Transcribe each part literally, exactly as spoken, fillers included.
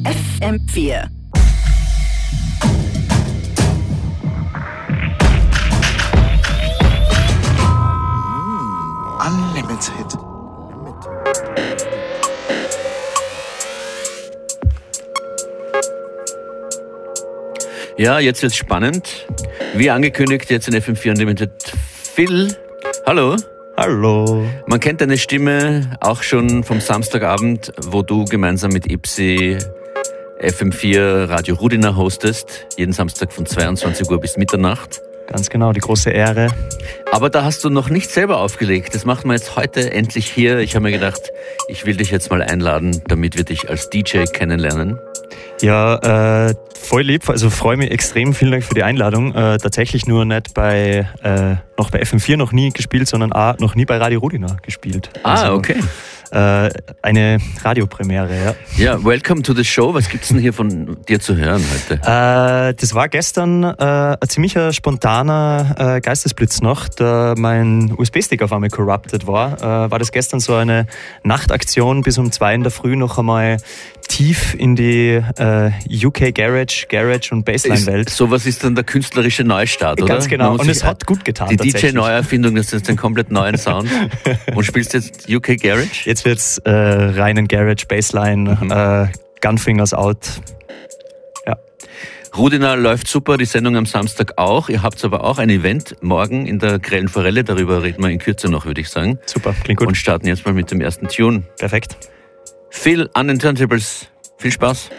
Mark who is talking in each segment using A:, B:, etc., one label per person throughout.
A: F M vier.
B: Unlimited.
C: Ja, jetzt wird's spannend. Wie angekündigt, jetzt in F M vier Unlimited. Phil, hallo.
D: Hallo.
C: Man kennt deine Stimme auch schon vom Samstagabend, wo du gemeinsam mit Ipsi F M vier Radio Rudina hostest. Jeden Samstag von zweiundzwanzig Uhr bis Mitternacht.
D: Ganz genau, die große Ehre.
C: Aber da hast du noch nicht selber aufgelegt. Das machen wir jetzt heute endlich hier. Ich habe mir gedacht, ich will dich jetzt mal einladen, damit wir dich als D J kennenlernen.
D: Ja, äh, voll lieb. Also freue mich extrem. Vielen Dank für die Einladung. Äh, tatsächlich nur nicht bei äh, noch bei F M vier noch nie gespielt, sondern auch noch nie bei Radio Rudina gespielt. Also,
C: ah, okay.
D: Äh, eine Radiopremiere, ja.
C: Ja, welcome to the show. Was gibt's denn hier von dir zu hören heute?
D: Äh, das war gestern äh, ein ziemlicher spontaner äh, Geistesblitz noch, da mein U S B-Stick auf einmal corrupted war. Äh, war das gestern so eine Nachtaktion bis um zwei in der Früh noch einmal tief in die äh, U K Garage, Garage und Bassline-Welt.
C: Ist, sowas ist dann der künstlerische Neustart, oder?
D: Ganz genau. Und es hat gut getan.
C: Die D J-Neuerfindung, das ist jetzt ein komplett neuen Sound. Und spielst du jetzt U K Garage?
D: Jetzt wird's äh, reinen Garage, Bassline, mhm. äh, Gunfingers out. Ja.
C: Rudina läuft super, die Sendung am Samstag auch. Ihr habt aber auch ein Event morgen in der Grellen Forelle. Darüber reden wir in Kürze noch, würde ich sagen.
D: Super, klingt gut.
C: Und starten jetzt mal mit dem ersten Tune.
D: Perfekt.
C: Phil an den Turntables. Viel Spaß.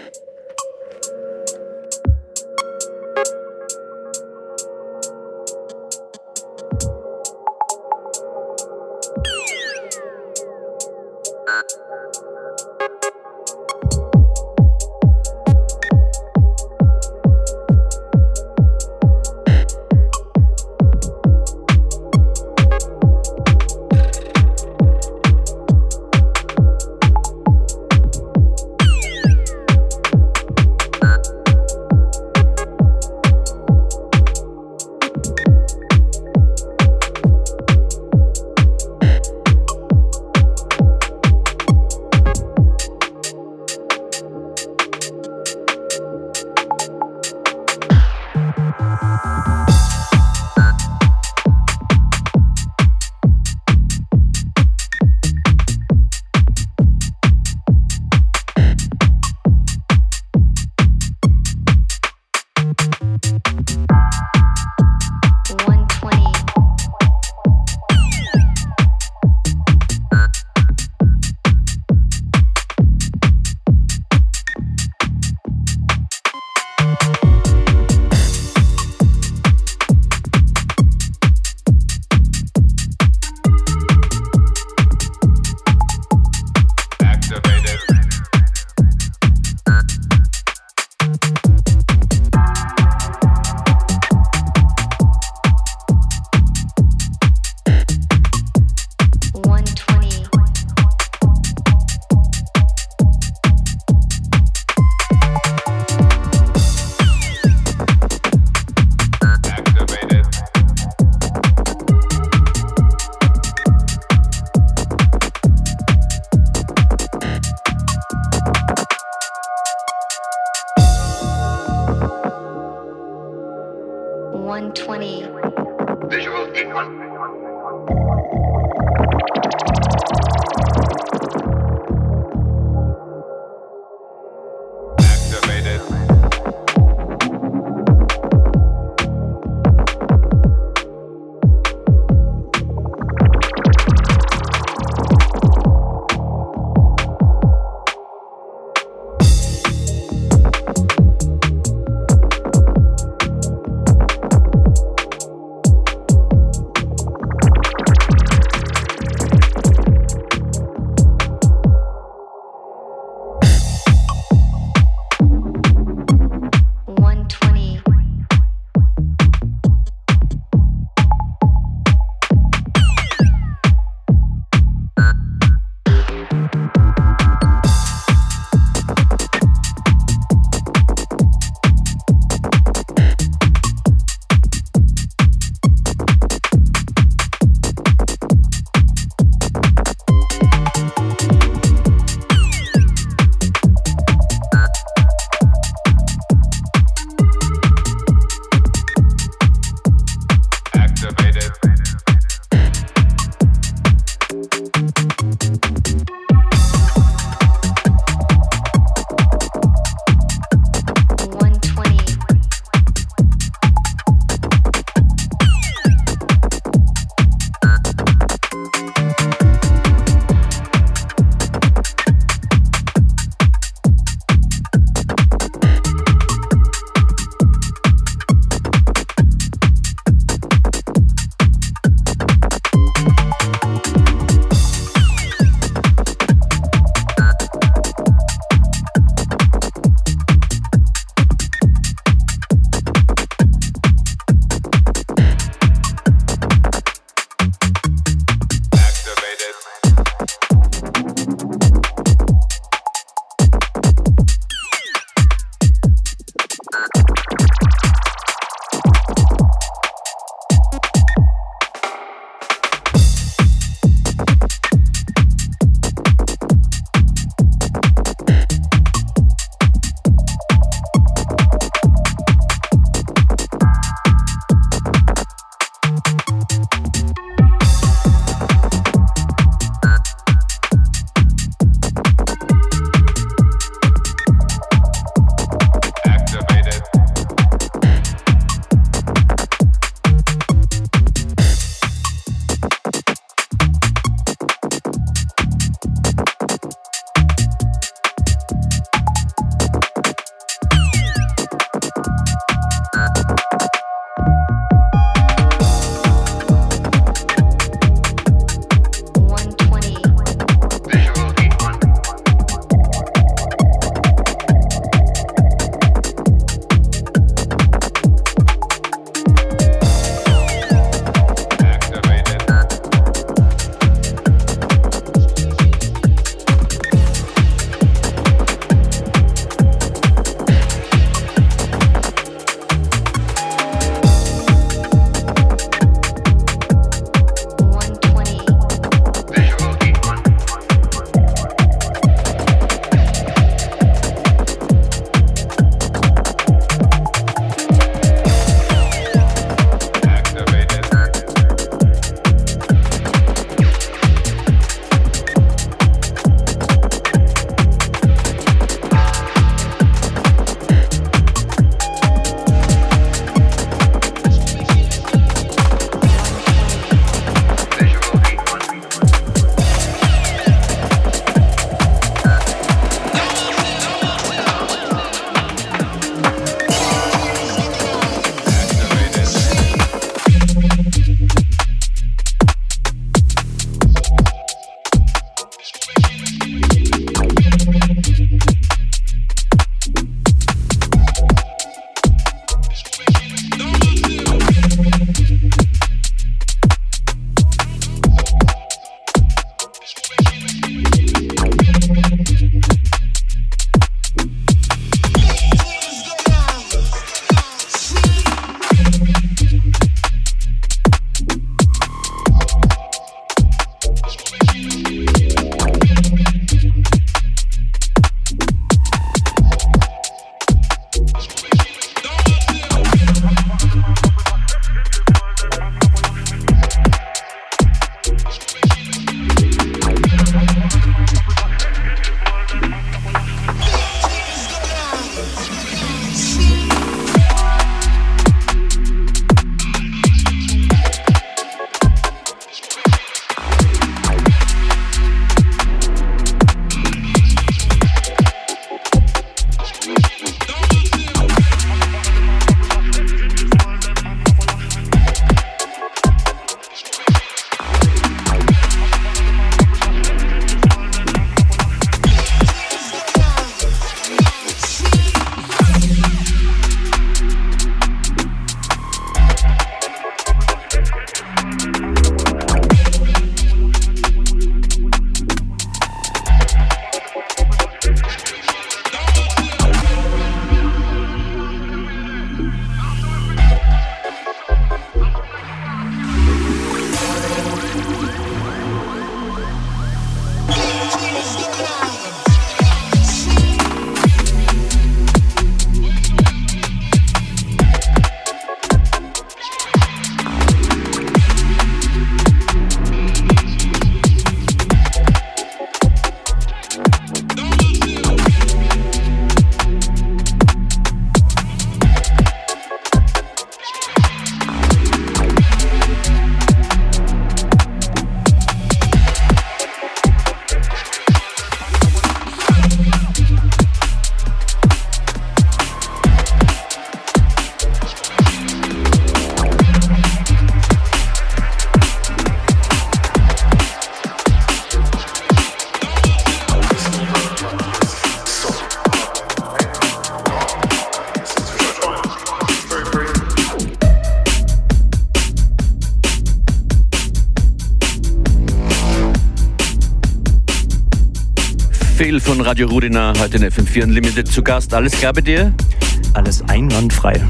C: von Radio Rudina, heute in F M vier Unlimited zu Gast. Alles klar bei dir?
D: Alles einwandfrei.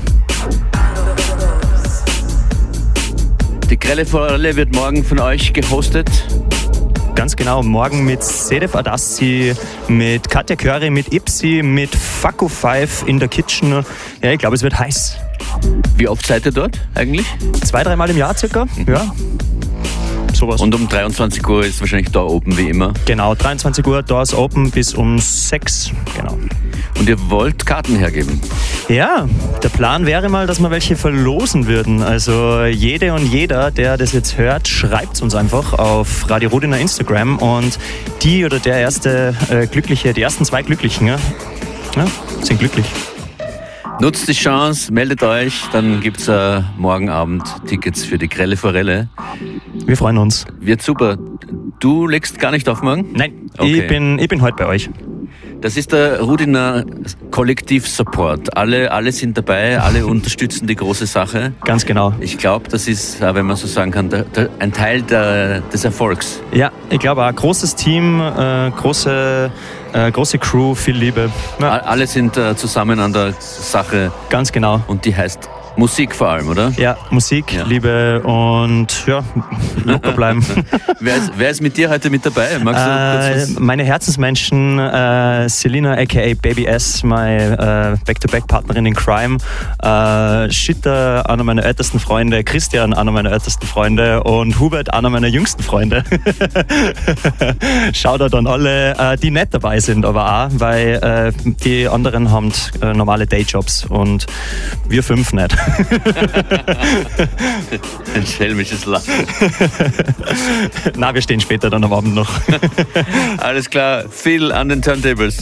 C: Die Grelle Forelle wird morgen von euch gehostet.
D: Ganz genau, morgen mit Sedef Adassi, mit Katja Curry, mit Ipsi, mit Faku Five in der Kitchen. Ja, ich glaube, es wird heiß.
C: Wie oft seid ihr dort eigentlich?
D: Zwei, dreimal im Jahr circa, mhm. ja. Sowas.
C: Und um dreiundzwanzig Uhr ist wahrscheinlich da Open wie immer?
D: Genau, dreiundzwanzig Uhr, da ist Open bis um sechs, genau.
C: Und ihr wollt Karten hergeben?
D: Ja, der Plan wäre mal, dass wir welche verlosen würden. Also jede und jeder, der das jetzt hört, schreibt uns einfach auf Radio Rudina Instagram und die oder der erste äh, Glückliche, die ersten zwei Glücklichen, ja, ja, sind glücklich.
C: Nutzt die Chance, meldet euch, dann gibt es äh, morgen Abend Tickets für die Grelle Forelle.
D: Wir freuen uns.
C: Wird super. Du legst gar nicht auf morgen?
D: Nein,
C: okay.
D: ich bin, ich bin heute bei euch.
C: Das ist der Rudina Kollektiv-Support. Alle, alle sind dabei, alle unterstützen die große Sache.
D: Ganz genau.
C: Ich glaube, das ist, wenn man so sagen kann, der, der, ein Teil der, des Erfolgs.
D: Ja, ich glaube auch. Großes Team, äh, große, äh, große Crew, viel Liebe. Ja.
C: Alle sind äh, zusammen an der Sache.
D: Ganz genau.
C: Und die heißt Musik vor allem, oder?
D: Ja, Musik, ja. Liebe und ja, locker bleiben.
C: wer, ist, wer ist mit dir heute mit dabei? Magst du
D: äh,
C: kurz was?
D: Meine Herzensmenschen, äh, Selina aka Baby S, meine äh, Back-to-Back-Partnerin in Crime, äh, Shitter, einer meiner ältesten Freunde, Christian, einer meiner ältesten Freunde und Hubert, einer meiner jüngsten Freunde. Shoutout an alle, äh, die nicht dabei sind, aber auch, weil äh, die anderen haben äh, normale Dayjobs und wir fünf nicht.
C: Ein schelmisches Lachen.
D: Na, wir stehen später dann am Abend noch.
C: Alles klar, viel an den Turntables.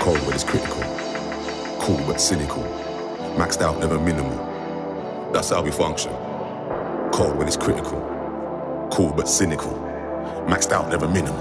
A: Cold but it's critical. Cool but cynical. Maxed out, never minimal. That's how we function. Cold when it's critical. Cool but cynical. Maxed out, never minimal.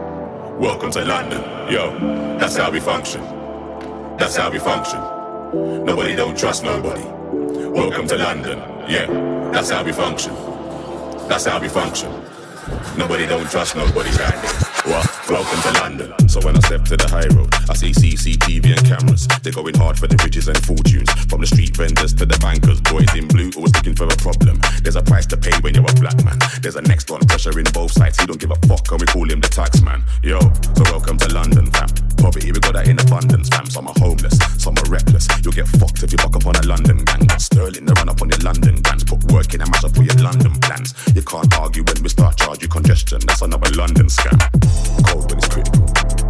A: Welcome to London, yo. That's how we function. That's how we function. Nobody don't trust nobody. Welcome to London, yeah. That's how we function. That's how we function. Nobody don't trust nobody right there. Well, welcome to London. So when I step to the high road, I see C C T V and cameras. They're going hard for the riches and fortunes. From the street vendors to the bankers, boys in blue always looking for a problem. There's a price to pay when you're a black man. There's a next one pressure in both sides. He don't give a fuck and we call him the tax man. Yo, so welcome to London, fam. Poverty, we got that in abundance, fam. Some are homeless, some are reckless. You'll get fucked if you buck up on a London gang. Got Sterling to run up on your London bands. Put work in and mash up for your London plans. You can't argue when we start charge you congestion. That's another London scam. Cold when it's critical.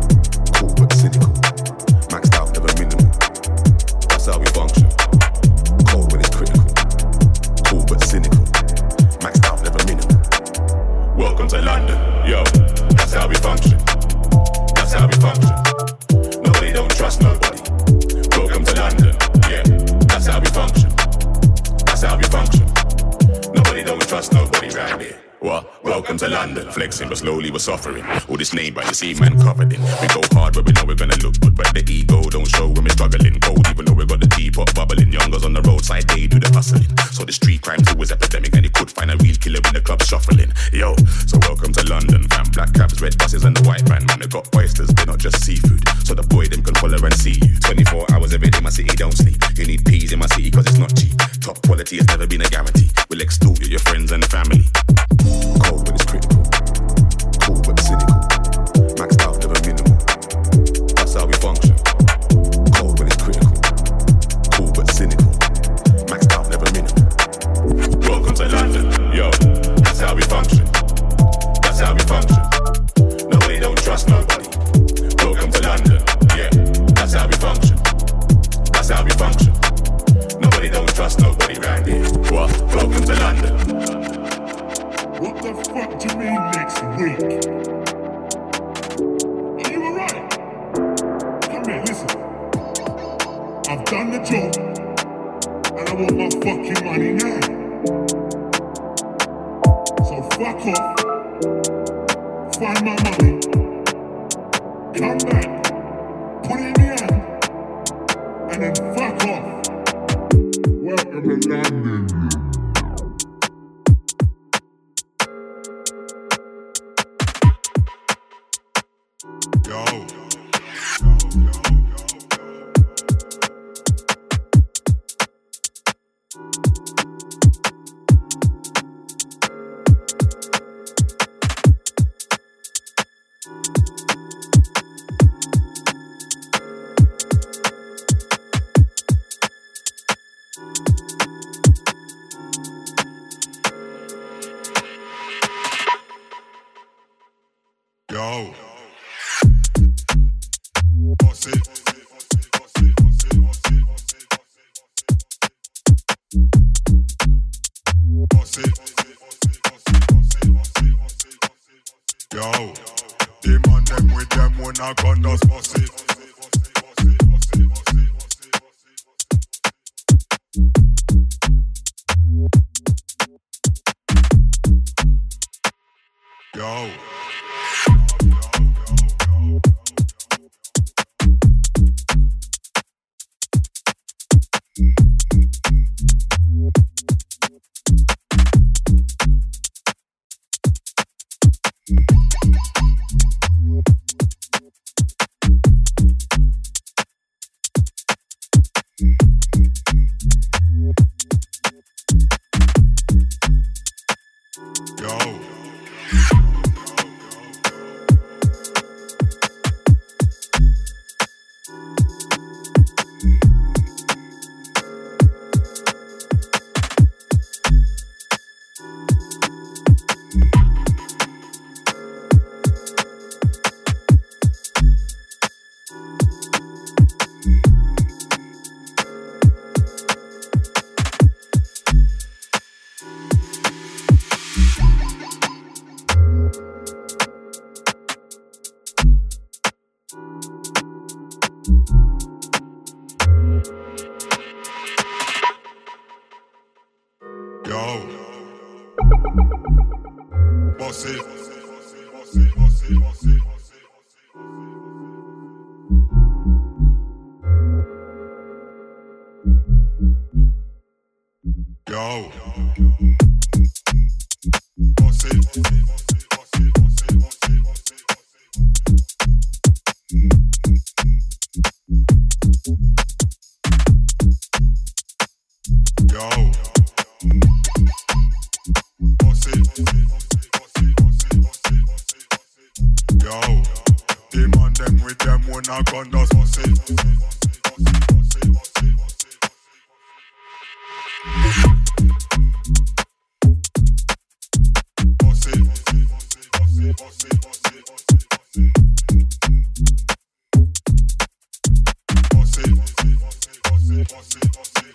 A: Cool but cynical. Maxed out, never minimal. That's how we function. Cold when it's critical. Cool but cynical. Maxed out, never minimal. Welcome to London, yo. That's how we function. That's how we function. Nobody don't trust nobody. Welcome to London, yeah. That's how we function. That's how we function. Nobody don't trust nobody right here. What? Welcome to London. Flexing, but slowly we're suffering. All this name brand you see man covered in. We go hard where we know we're gonna look good, but the ego don't show when we're struggling. Cold even though we got the teapot bubbling. Youngers on the roadside, they do the hustling. So the street crime's always epidemic, and you could find a real killer when the club's shuffling. Yo, so welcome to London, fam. Black cabs, red buses, and the white van. Man, they got oysters, they're not just seafood. So the boy them can follow and see you. twenty-four hours every day, my city don't sleep. You need peas in my city cause it's not cheap. Top quality has never been a guarantee. We'll extort you, your friends and family. Cold when it's critical. Cool but cynical. Maxed out, never minimal. That's how we function. Cold when it's critical. Cool but cynical. Maxed out, never minimal. Welcome to London, yo. That's how we function. That's how we function. Nobody don't trust nobody. Welcome to London, yeah. That's how we function. That's how we function. Nobody don't trust nobody right here. What? Welcome to London.
B: What the fuck do you mean next week? Are you alright? Come here, listen. I've done the job, and I want my fucking money now. So fuck off, find my money, come back, put it in the hand, and then fuck off. Welcome to London.
E: Yo. Boss it. Boss it. Yo. Them and them with them when I gun does boss it. Yo. Yo, bossy, bossy, bossy, bossy. Yo, bossy, bossy, bossy, bossy, bossy. Yo. Bossy, bossy, bossy, bossy, bossy. Yo, them and them with them when I gun does bossy. Bossy, bossy, bossy, bossy. Bossy, bossy, bossy, bossy, bossy, bossy. Bossy, bossy, bossy, bossy, bossy, bossy.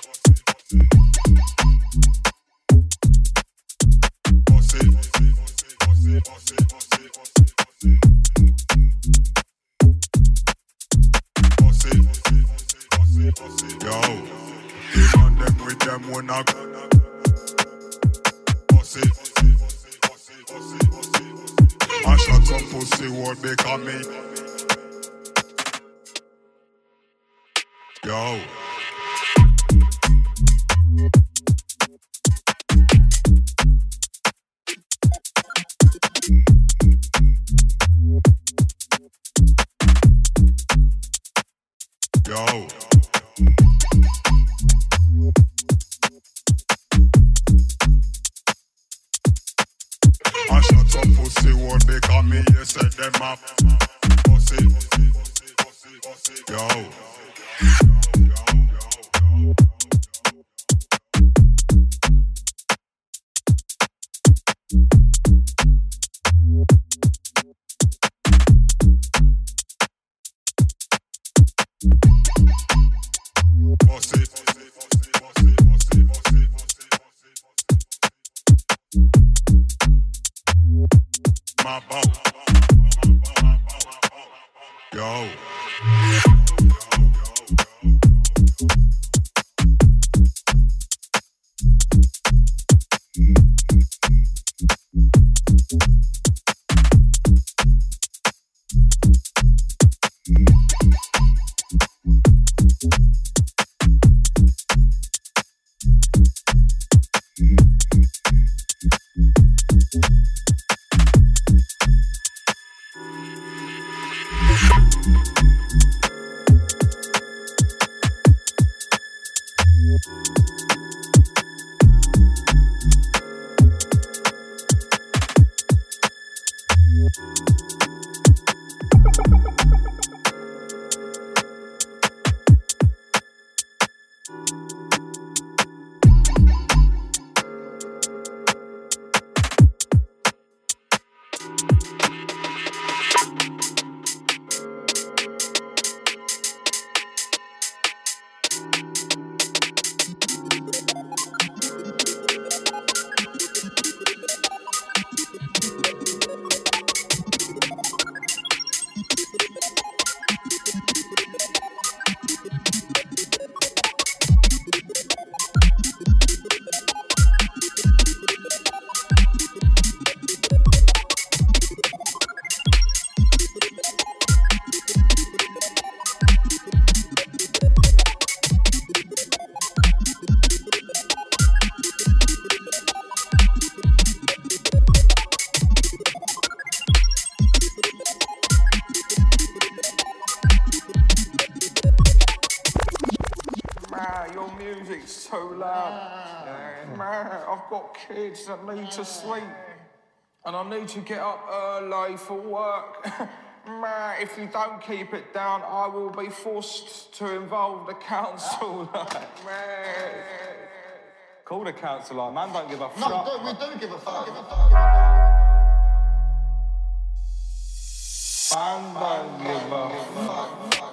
E: Bossy, bossy, bossy, bossy, bossy, bossy. Bossy, bossy, bossy, bossy. Yo, him and them with them when I bossy, bossy, bossy, bossy, bossy, bossy. I shot some pussy, what they call me. Yo. Yo. I shot some pussy, what they call me, you set them up. Pussy, pussy, pussy, pussy, pussy. Yo. Bossy, bossy, bossy, bossy, bossy, bossy, bossy. My boss. Yo.
F: Kids that need to sleep, and I need to get up early for work. Man, if you don't keep it down, I will be forced to involve the council. Man. Call the council, like, man, don't give a fuck.
G: No, don't, we don't give a fuck. Give a fuck.
F: Man, don't give a fuck.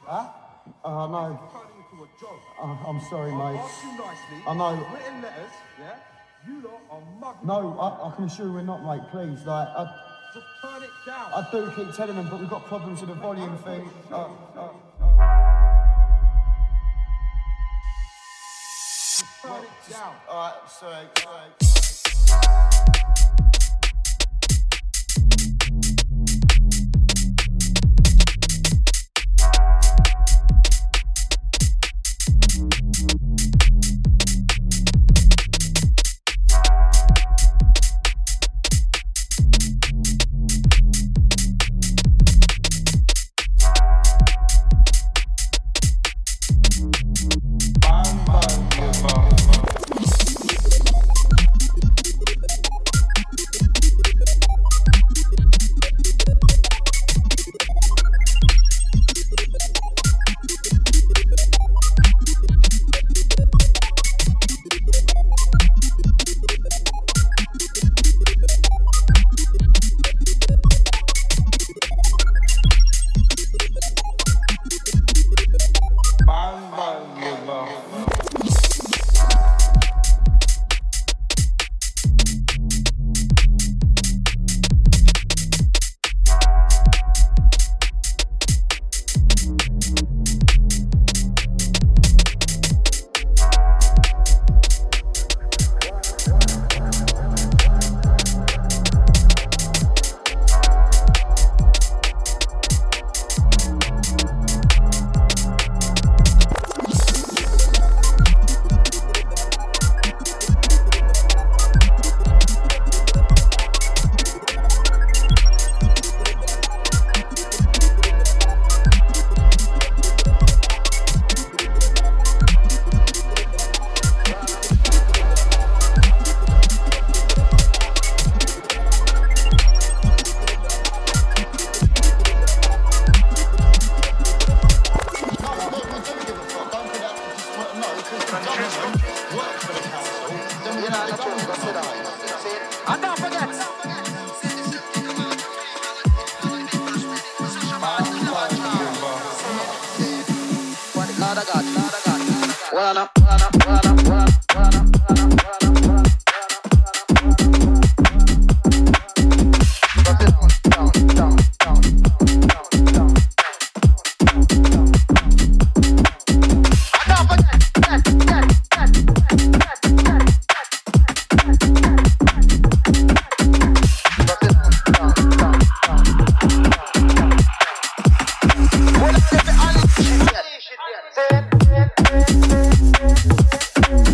G: Huh? Oh, I know. Oh, I'm sorry, mate.
F: Ask you nicely.
G: I know.
F: Written letters, yeah? You lot are mugging.
G: No, I, I can assure you we're not, mate. Please, like, I,
F: Just turn it down.
G: I do keep telling them, but we've got problems with the volume thing. Uh, uh,
F: Just turn it down.
G: all right, sorry, sorry.
H: Say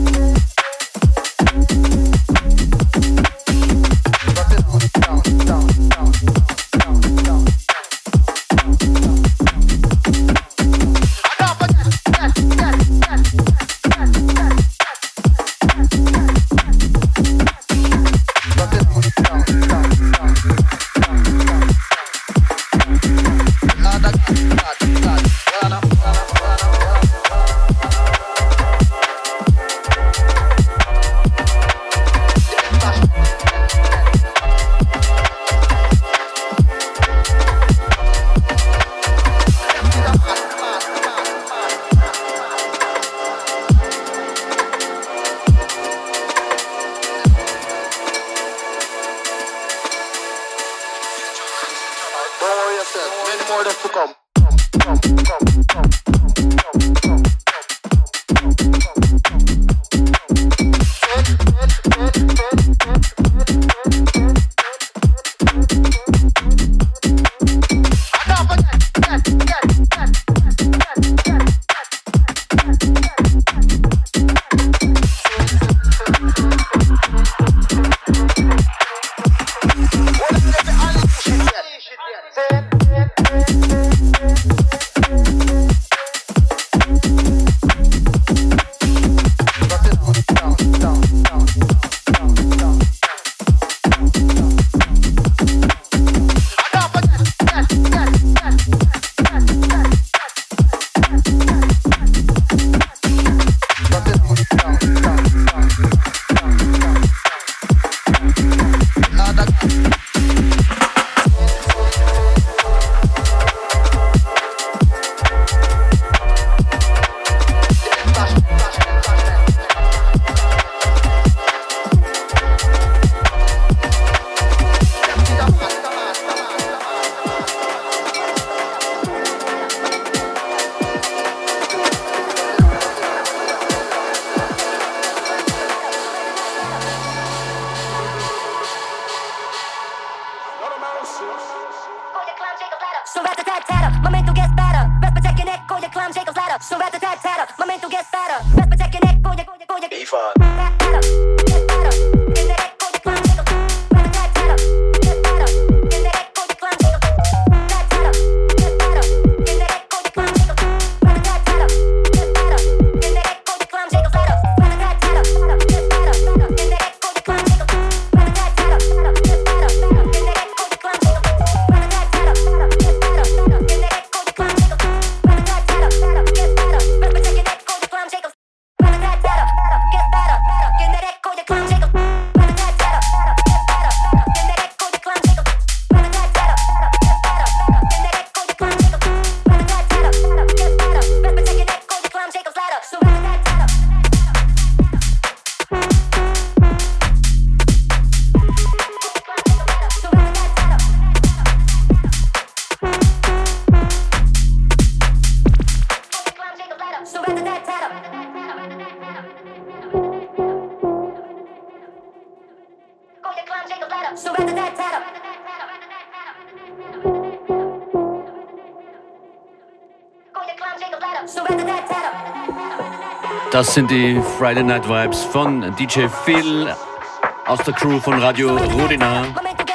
C: Das sind die Friday Night Vibes von D J Phil aus der Crew von Radio Rudina.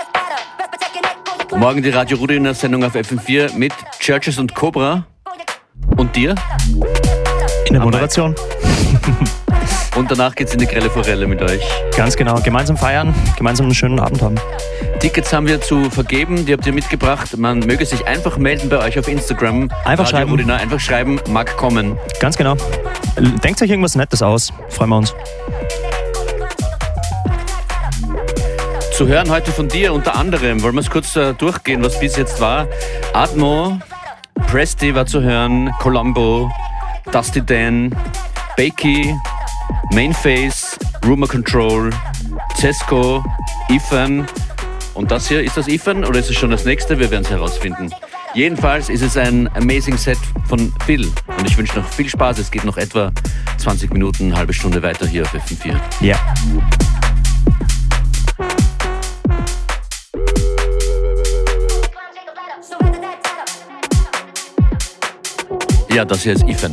C: Morgen die Radio Rudina Sendung auf F M vier mit Churches und Cobra. Und dir?
D: In der Moderation.
C: Und danach geht's in die grelle Forelle mit euch.
D: Ganz genau. Gemeinsam feiern, gemeinsam einen schönen Abend haben.
C: Tickets haben wir zu vergeben, die habt ihr mitgebracht. Man möge sich einfach melden bei euch auf Instagram.
D: Einfach
C: Radio
D: schreiben.
C: Rudina, einfach schreiben, mag kommen.
D: Ganz genau. Denkt euch irgendwas Nettes aus. Freuen wir uns.
C: Zu hören heute von dir unter anderem, wollen wir es kurz uh, durchgehen, was bis jetzt war. Atmo, Presti war zu hören, Colombo, Dusty Dan, Bakey, Mainface, Rumor Control, Cesco, Ethan. Und das hier, ist das Ethan oder ist es schon das nächste? Wir werden es herausfinden. Jedenfalls ist es ein amazing Set von Phil. Und ich wünsche noch viel Spaß. Es geht noch etwa zwanzig Minuten, eine halbe Stunde weiter hier auf F M vier.
D: Ja. Yeah.
C: Ja, das hier ist Ethan.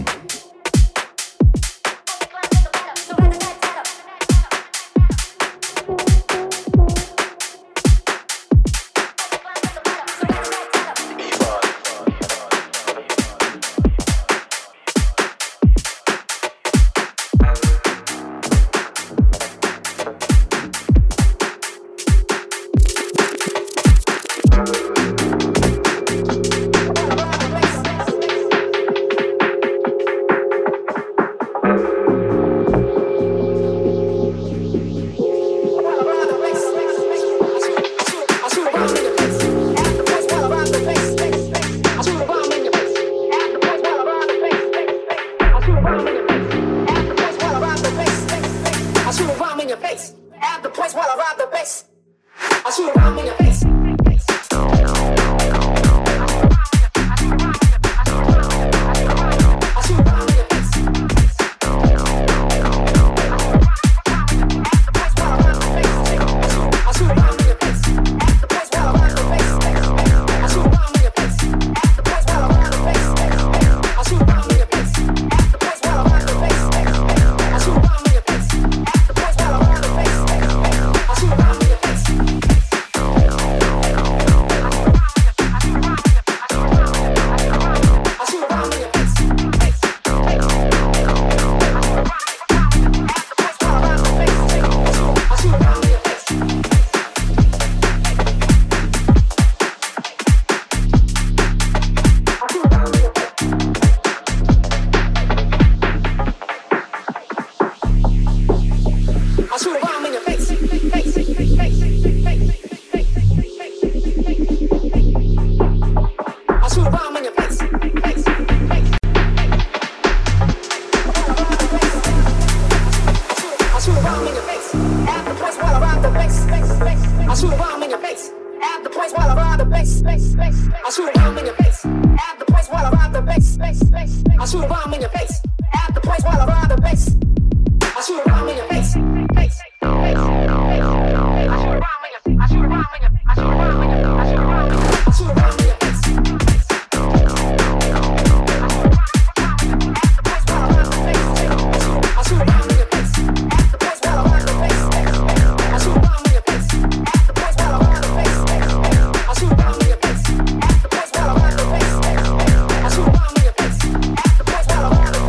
H: Well,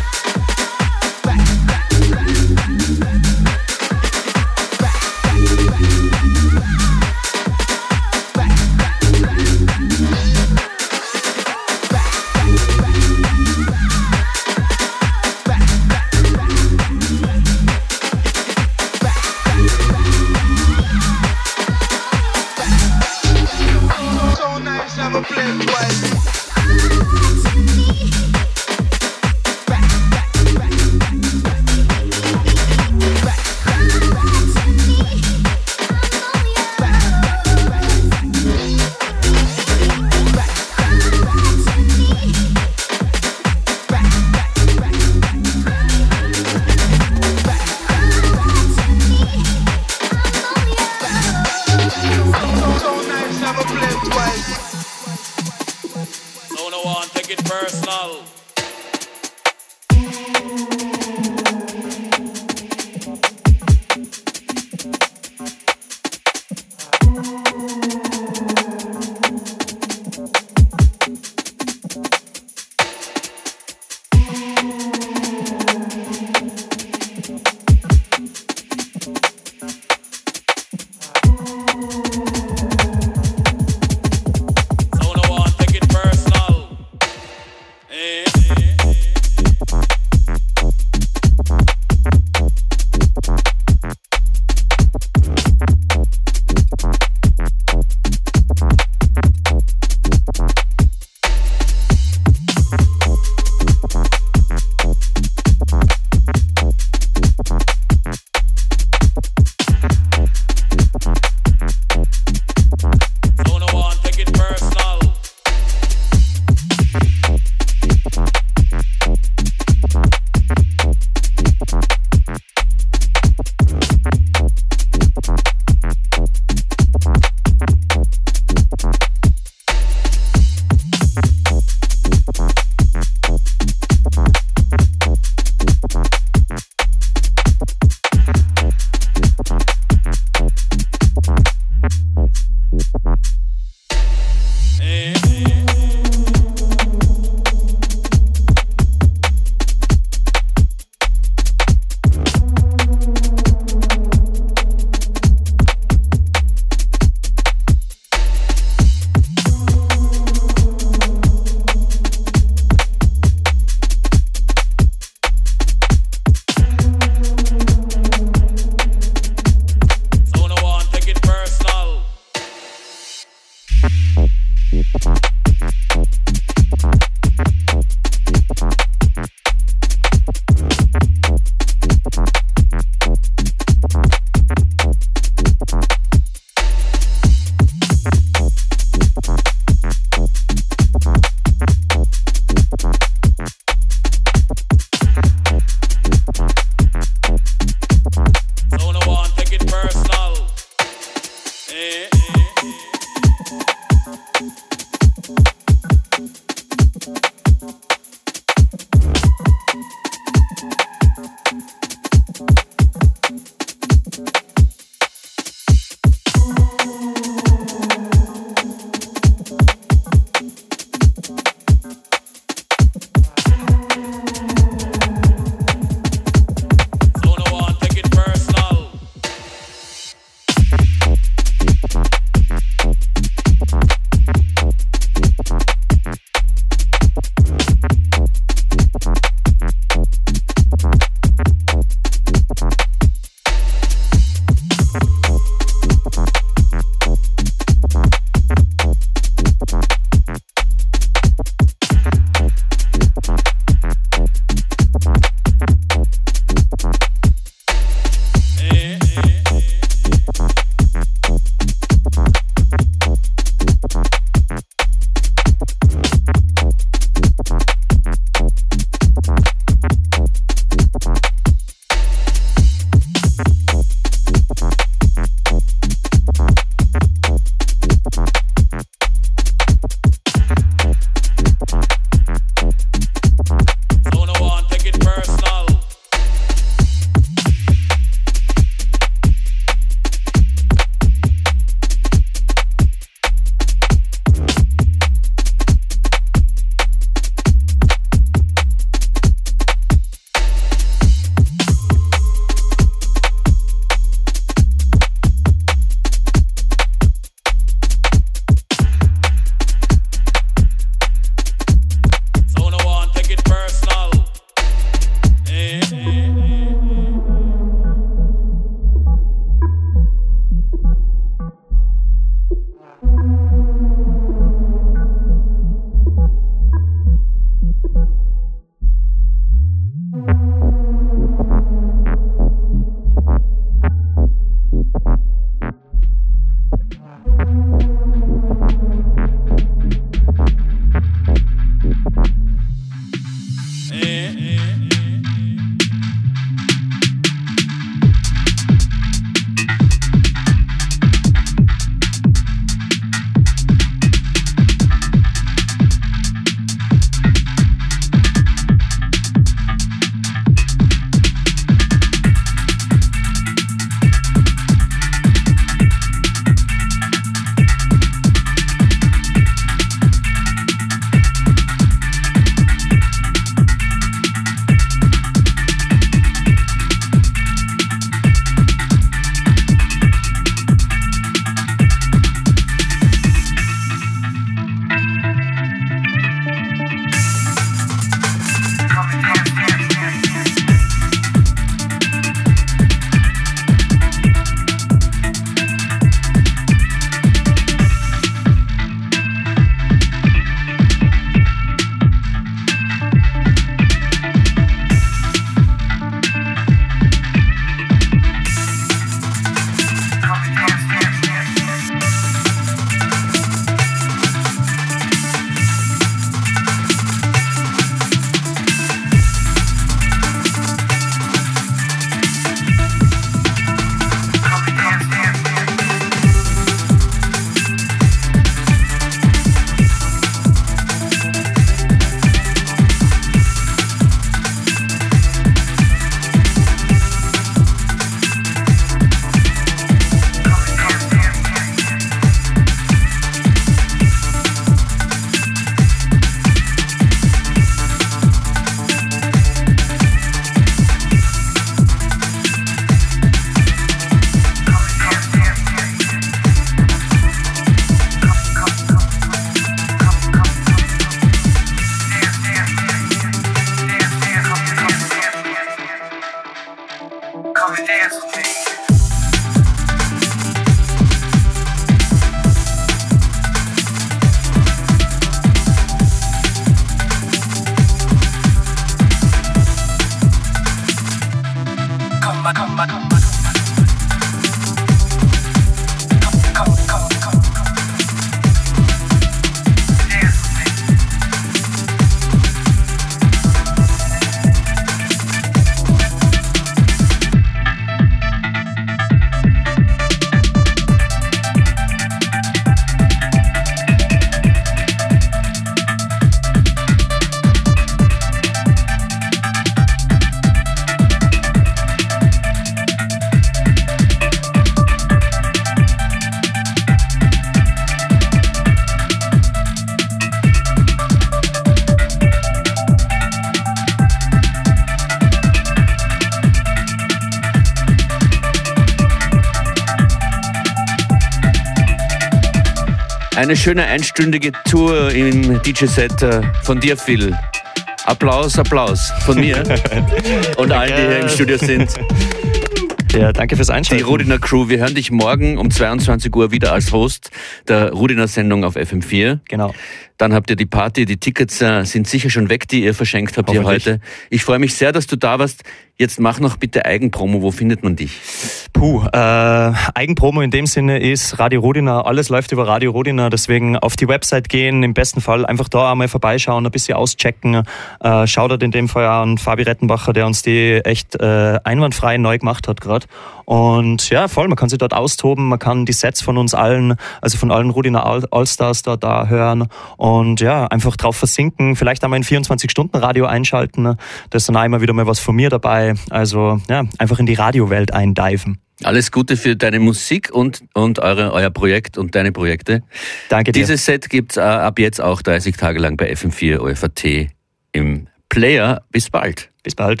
C: Eine schöne einstündige Tour im D J-Set von dir, Phil. Applaus, Applaus von mir und allen, die hier im Studio sind.
D: Ja, danke fürs Einschalten.
C: Die Rudiner Crew, wir hören dich morgen um zweiundzwanzig Uhr wieder als Host der Rudiner Sendung auf F M vier.
D: Genau.
C: Dann habt ihr die Party, die Tickets äh, sind sicher schon weg, die ihr verschenkt habt hier heute. Ich freue mich sehr, dass du da warst. Jetzt mach noch bitte Eigenpromo, wo findet man dich?
D: Puh, äh, Eigenpromo in dem Sinne ist Radio Rudiner, alles läuft über Radio Rudiner, deswegen auf die Website gehen, im besten Fall einfach da einmal vorbeischauen, ein bisschen auschecken. Äh, Shoutout in dem Fall an Fabi Rettenbacher, der uns die echt äh, einwandfrei neu gemacht hat gerade. Und ja, voll, man kann sich dort austoben, man kann die Sets von uns allen, also von allen Rudiner Allstars da, da hören und ja, einfach drauf versinken, vielleicht einmal ein vierundzwanzig-Stunden-Radio einschalten, da ist dann auch immer wieder mal was von mir dabei, also ja, einfach in die Radiowelt eindiven.
C: Alles Gute für deine Musik und, und eure, euer Projekt und deine Projekte.
D: Danke dir.
C: Dieses Set gibt's äh, ab jetzt auch dreißig Tage lang bei F M vier O F A T im Player. Bis bald.
D: Bis bald.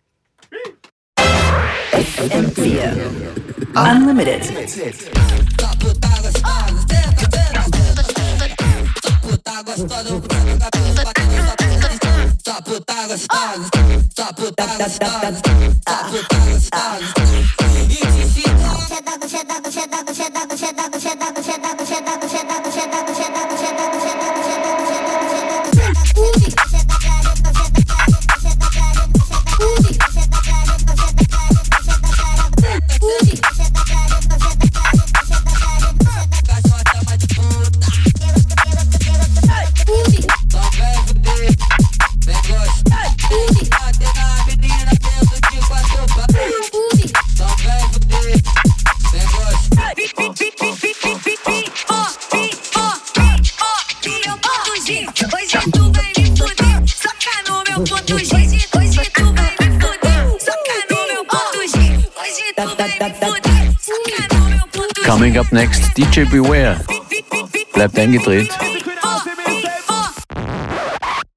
H: F M vier Unlimited.
C: Coming up next, D J Beware. Bleibt eingedreht.